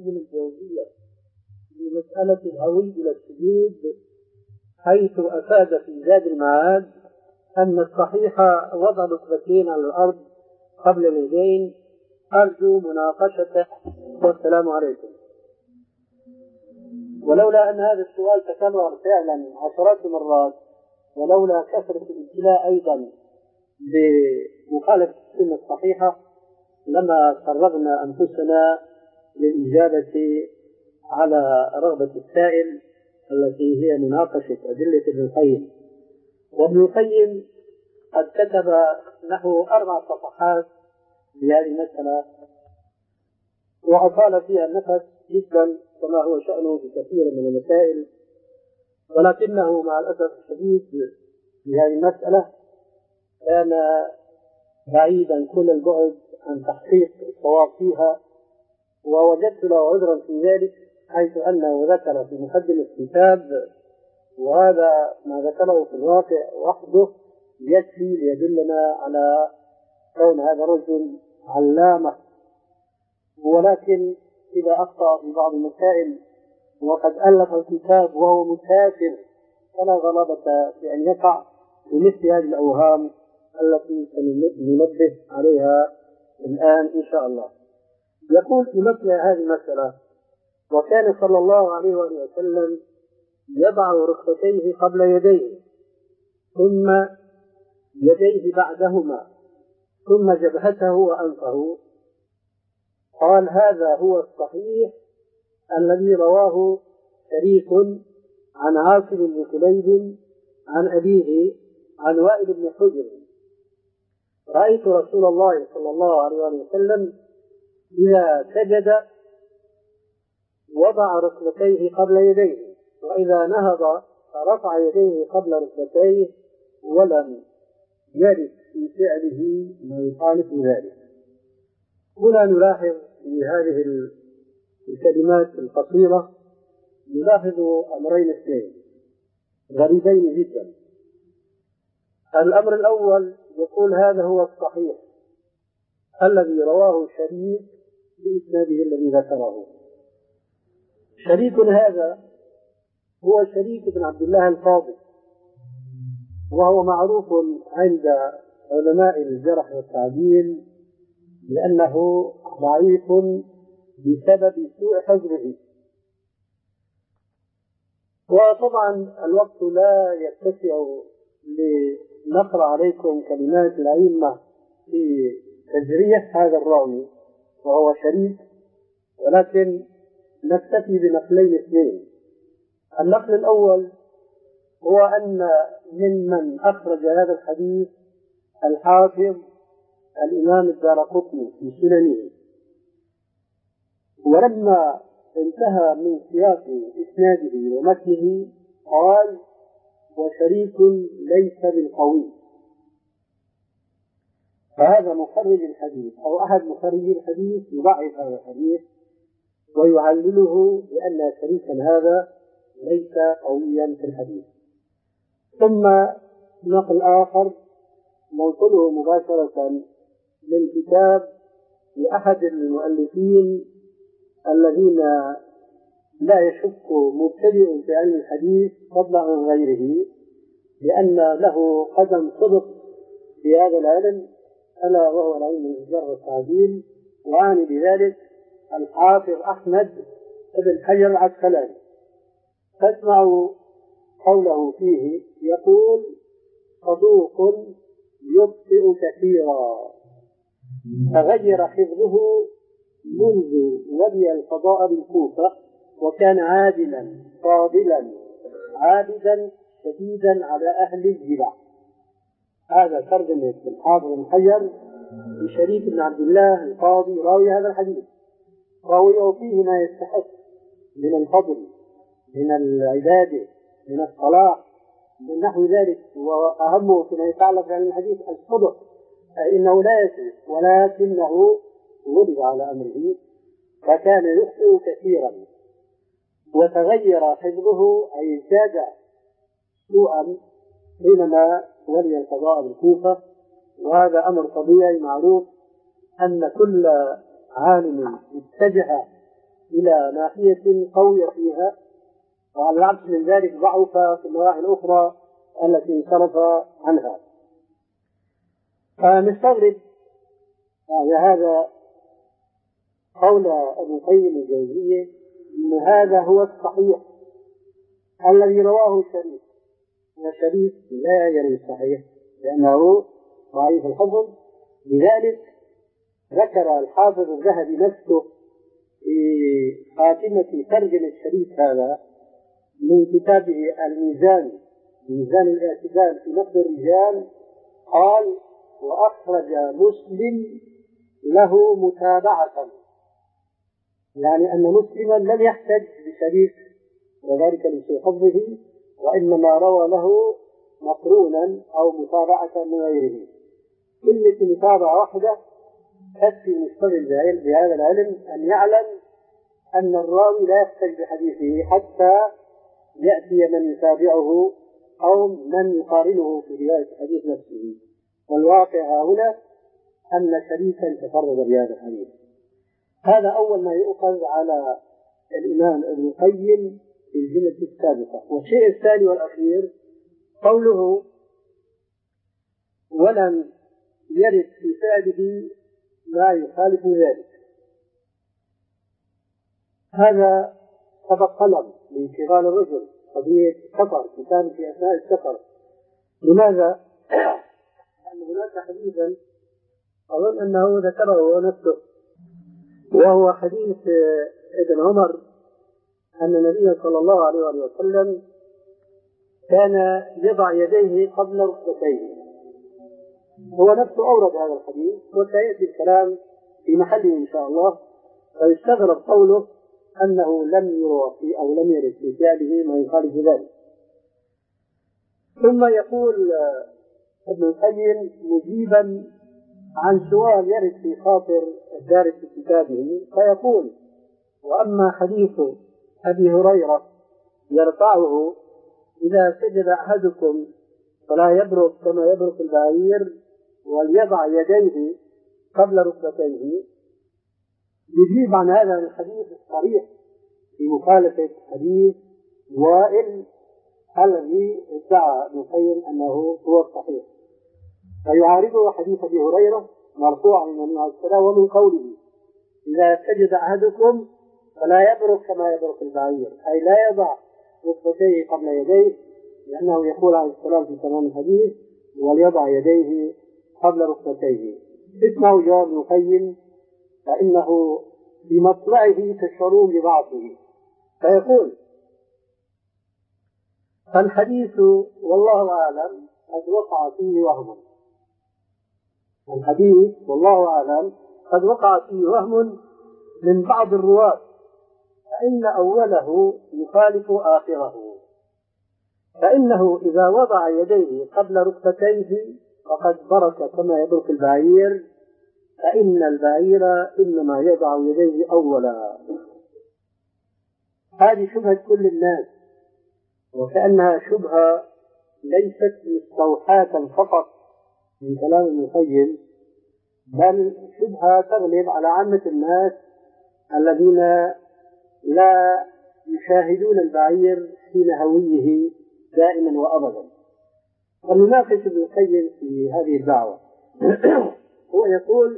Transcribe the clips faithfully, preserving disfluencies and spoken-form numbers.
القيم الجوزية في مسألة الهوي إلى السجود، حيث أفاد في زاد المعاد أن الصحيح وضع ركبتين على الأرض قبل اليدين. أرجو مناقشته والسلام عليكم. ولولا أن هذا السؤال تكرر فعلا عشرات مرات، ولولا كثرة الابتلاء أيضا بمخالفة السنة الصحيحة، لما فرغنا أنفسنا للإجابة على رغبة السائل التي هي مناقشة أدلة ابن القيم. وابن القيم قد كتب نحو أربع صفحات في هذه المسألة، وأطال فيها النفس جدا كما هو شأنه في كثير من المسائل، ولكنه مع الأسف الشديد في هذه المسألة كان بعيدا كل البعد عن تحقيق الصواب فيها، ووجدت له عذرا في ذلك، حيث أنه ذكر في مقدمة الكتاب، وهذا ما ذكره في الواقع وحده يكفي ليدلنا على كون هذا الرجل علامة. ولكن إذا أخطأ في بعض المسائل وقد ألف الكتاب وهو مسافر، فلا غرابة في أن يقع في مثل هذه الأوهام التي سننبه عليها الآن إن شاء الله. يقول في مثل هذه المسألة: وكان صلى الله عليه وآله وسلم يضع ركبتيه قبل يديه، ثم يديه بعدهما، ثم جبهته وأنفه. قال: هذا هو الصحيح الذي رواه شريك عن عاصم بن كليب عن أبيه عن وائل بن حجر: رأيت رسول الله صلى الله عليه وسلم إذا سجد وضع ركبتيه قبل يديه، وإذا نهض فرفع يديه قبل ركبتيه، ولم يرد في فعله ما يخالف ذلك. هنا نلاحظ في هذه الكلمات القصيرة نلاحظ أمرين اثنين غريبين جدا. الأمر الأول يقول: هذا هو الصحيح الذي رواه شريك بإسناده الذي ذكره. شريك هذا هو شريك بن عبد الله الفاضل، وهو معروف عند علماء الجرح والتعديل لأنه ضعيف بسبب سوء حفظه. وطبعا الوقت لا يتسع لنقرأ عليكم كلمات الأئمة في تجريح هذا الراوي وهو شريك، ولكن نكتفي بنقلين اثنين. النقل الأول هو أن ممن أخرج هذا الحديث الحافظ الإمام الدارقطني في سننه، ولما انتهى من سياق إسناده ومتنه قال: وشريك ليس بالقوي. فهذا مخرج الحديث أو أحد مخرجي الحديث يضعف هذا الحديث ويعلله بأن شريكا هذا ليس قويا في الحديث. ثم نقل آخر ننقله مباشرة من كتاب لأحد المؤلفين الذين لا يشك مبتدئ في علم الحديث فضلا عن غيره لأن له قدم صدق في هذا العلم، ألا وهو العلم الجر والتعديل، وأعني بذلك الحافظ أحمد بن حجر العسقلاني. فاسمعوا قوله فيه، يقول: صدوق يخطئ كثيرا، تغير حفظه منذ ولي القضاء بالكوفة، وكان عادلا فاضلا عابدا شديدا على أهل الجبع. هذا ترجمة الحافظ بن حجر لشريك بن عبد الله القاضي راوي هذا الحديث، راويه فيه ما يستحق من الفضل، من العبادة، من الصلاح، من نحو ذلك. وأهمه فيما يتعلق بعلم الحديث الصدق، فإنه لا يكذب، ولكنه ولد على أمره فكان يخطئ كثيرا، وتغير حفظه أي ازداد سوءا حينما ولي القضاء بالكوفة. وهذا أمر طبيعي معروف أن كل عالم اتجه إلى ناحية قوية فيها، وعلى العكس من ذلك ضعف في النواحي الأخرى التي انصرف عنها. فنستغرب هذا قول ابن القيم الجوزية أن هذا هو الصحيح الذي رواه شريف، وشريف لا يروي الصحيح لأنه ضعيف الحفظ. لذلك ذكر الحافظ الذهبي نفسه في خاتمة ترجمة الشريف هذا من كتابه الميزان، ميزان الاعتدال في نقد الرجال، قال: وأخرج مسلم له متابعة، يعني أن مسلما لم يحتج بشريف وذلك لسوء حفظه، وإنما روى له مقرونا أو متابعة من غيره. كلمة متابعة واحدة تكفي مشتغل بهذا العلم أن يعلم أن الراوي لا يحتج بحديثه حتى يأتي من يتابعه أو من يقارنه في رواية الحديث نفسه. والواقع هنا أن شريكا تفرد بهذا الحديث. هذا أول ما يؤخذ على الإمام ابن القيم في الجملة السابقة. والشيء الثاني والأخير قوله: ولم يرد في فعله ما يخالف ذلك. هذا سبق قلم لانشغال الرجل قضية السفر، كان في أثناء السفر. لماذا؟ لأن هناك حديثا أظن أنه ذكره هو نفسه، وهو حديث ابن عمر أن النبي صلى الله عليه وسلم كان يضع يديه قبل ركبتيه. هو نفسه أورد هذا الحديث وسيأتي الكلام في محله إن شاء الله. فيستغرب قوله أنه لم يروى في أو لم يرد في فعله ما يخالف ذلك. ثم يقول ابن القيم مجيبا عن سؤال يرد في خاطر الدارس في كتابه، فيقول: وأما حديث أبي هريرة يرفعه: إذا سجد أحدكم فلا يبرك كما يبرك البعير وليضع يديه قبل ركبتيه، يجيب عن هذا الحديث الصريح في مخالفة حديث وائل الذي ادعى ابن القيم أنه هو الصحيح، فيعارضه حديث أبي هريرة مرفوعا من النبي عليه الصلاة والسلام ومن قوله: إذا سجد أحدكم فلا يبرك كما يبرك البعير، أي لا يضع ركبتيه قبل يديه، لأنه يقول عليه السلام في تمام الحديث: وليضع يديه قبل ركبتيه. اسمعوا جواب ابن القيم فإنه بمطلعه تشعرون بضعفه. فيقول: الحديث والله أعلم قد وقع فيه وهم. الحديث والله أعلم قد وقع فيه وهم من بعض الرواة، فإن أوله يخالف آخره، فإنه إذا وضع يديه قبل ركبتيه فقد برك كما يبرك البعير، فإن البعير إنما يضع يديه أولا. هذه شبهة كل الناس، وكأنها شبهة ليست مستوحاة فقط من كلام ابن القيم، بل شبهة تغلب على عامة الناس الذين لا يشاهدون البعير حين هويه دائما وأبدا. ونناقش ابن القيم في هذه الدعوة. هو يقول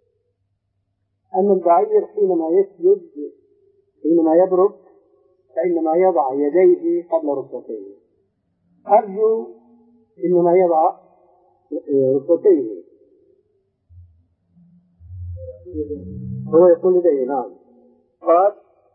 أن البعير حينما يسجد حينما يبرك فإنما يضع يديه قبل ركبتيه. أرجو إنما يضع ركبتيه. هو يقول يديه. نعم. قال: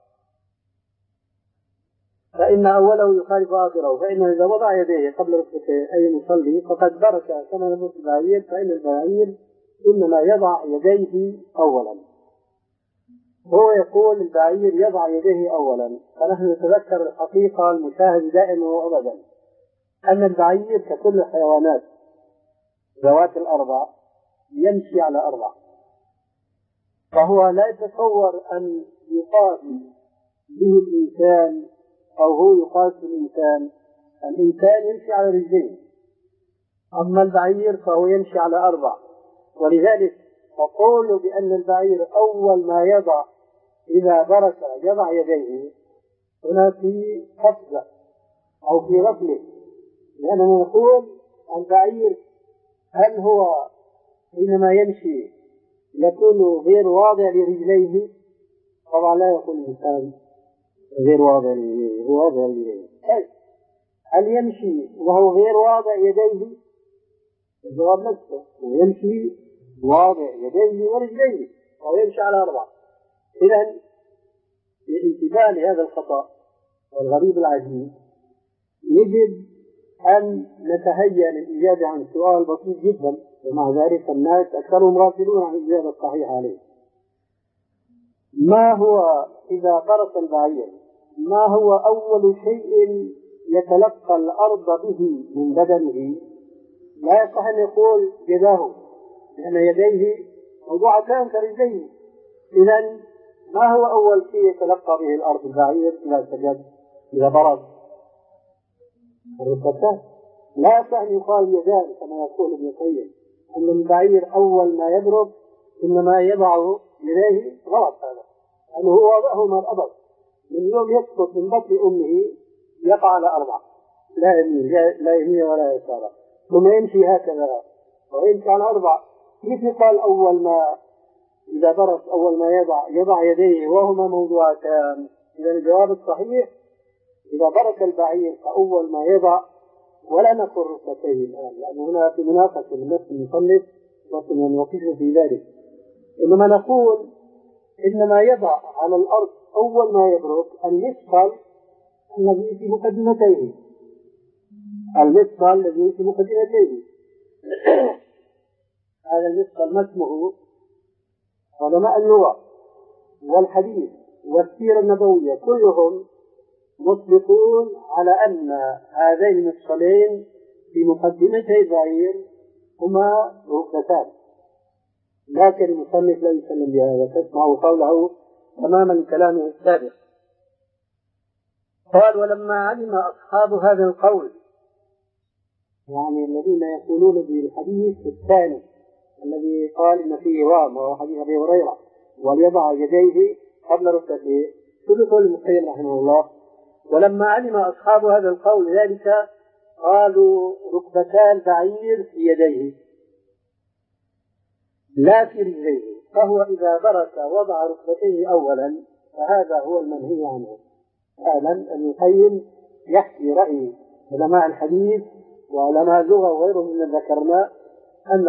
فإن أوله يخالف آخره، فإنه إذا وضع يديه قبل ركبتيه أي مصلي فقد برك كما يبرك البعير، فإن البعير إنما يضع يديه أولا. هو يقول البعير يضع يديه أولا، فنحن نتذكر الحقيقة المشاهد دائما وأبدا أن البعير ككل الحيوانات ذوات الأربع يمشي على أربع، فهو لا يتصور أن يقاس به الإنسان أو هو يقاس بالإنسان. الإنسان يمشي على رجلين، أما البعير فهو يمشي على أربع. ولذلك تقول بأن البعير أول ما يضع إذا برك يضع يديه هنا في قفزة أو في غفلة، لأننا نقول البعير هل هو حينما يمشي يكون غير واضع لرجليه؟ طبعا لا يقول الإنسان غير واضع لرجليه، هو واضع لرجليه. هل يمشي وهو غير واضع يديه؟ الجواب نفسه، يمشي واضع يديه ورجليه أو يمشي على أربعة. إذن الانتباه لهذا الخطأ والغريب العجيب يجب أن نتهيأ للإجابة عن سؤال بسيط جدا، ومع ذلك الناس أكثرهم غافلون عن الإجابة الصحيحة عليه. ما هو إذا برك البعير ما هو أول شيء يتلقى الأرض به من بدنه؟ لا يصح أن يقول يداه، لأن يديه موضوعتان كرجليه. إذن ما هو أول شيء يتلقى به الأرض البعير إذا سجد إذا برك؟ الركبتان. لا يصح أن يقال يدان كما يقول ابن القيم أن البعير أول ما يبرك إنما يضع يديه. غلط هذا، لأنه هو وضعهما الأبد من يوم يسقط من بطن أمه يقع على أربعة، لا يمين لا يمين ولا يسار، ثم يمشي هكذا ويمشي على أربعة. كيف يقال أول ما إذا برك أول ما يضع يضع يديه وهما موضوعتان؟ إذا الجواب الصحيح إذا برك البعير فأول ما يضع، ولا نقول ركبتيه الآن لأن هنا في مناقشة من نفس المصنف وسنوقفه في ذلك، إنما نقول إنما يضع على الأرض أول ما يبرك المفصل الذي في مقدمتيه، المفصل الذي في مقدمتيه. هذا المفصل ما اسمه؟ علماء اللغة والحديث والسيرة النبوية كلهم مطلقون على أن هذين المفصلين في مقدمتي البعير هما ركبتان، لكن المصنف لا يسلم بهذا، تسمعوا قوله تماما لكلامه السابق. قال ولما علم أصحاب هذا القول، يعني الذين يقولون بالحديث الثاني الذي قال إن فيه وام وهو حديث أبي هريرة وليضع يديه قبل ركبتيه، يقول ابن القيم رحمه الله ولما علم أصحاب هذا القول ذلك قالوا ركبتا البعير في يديه لا في رجليه، فهو إذا برك وضع ركبتيه أولا، فهذا هو المنهي عنه. فعلا ابن القيم يحكي رأي علماء الحديث وعلماء اللغة وغيرهم من ذكرنا أن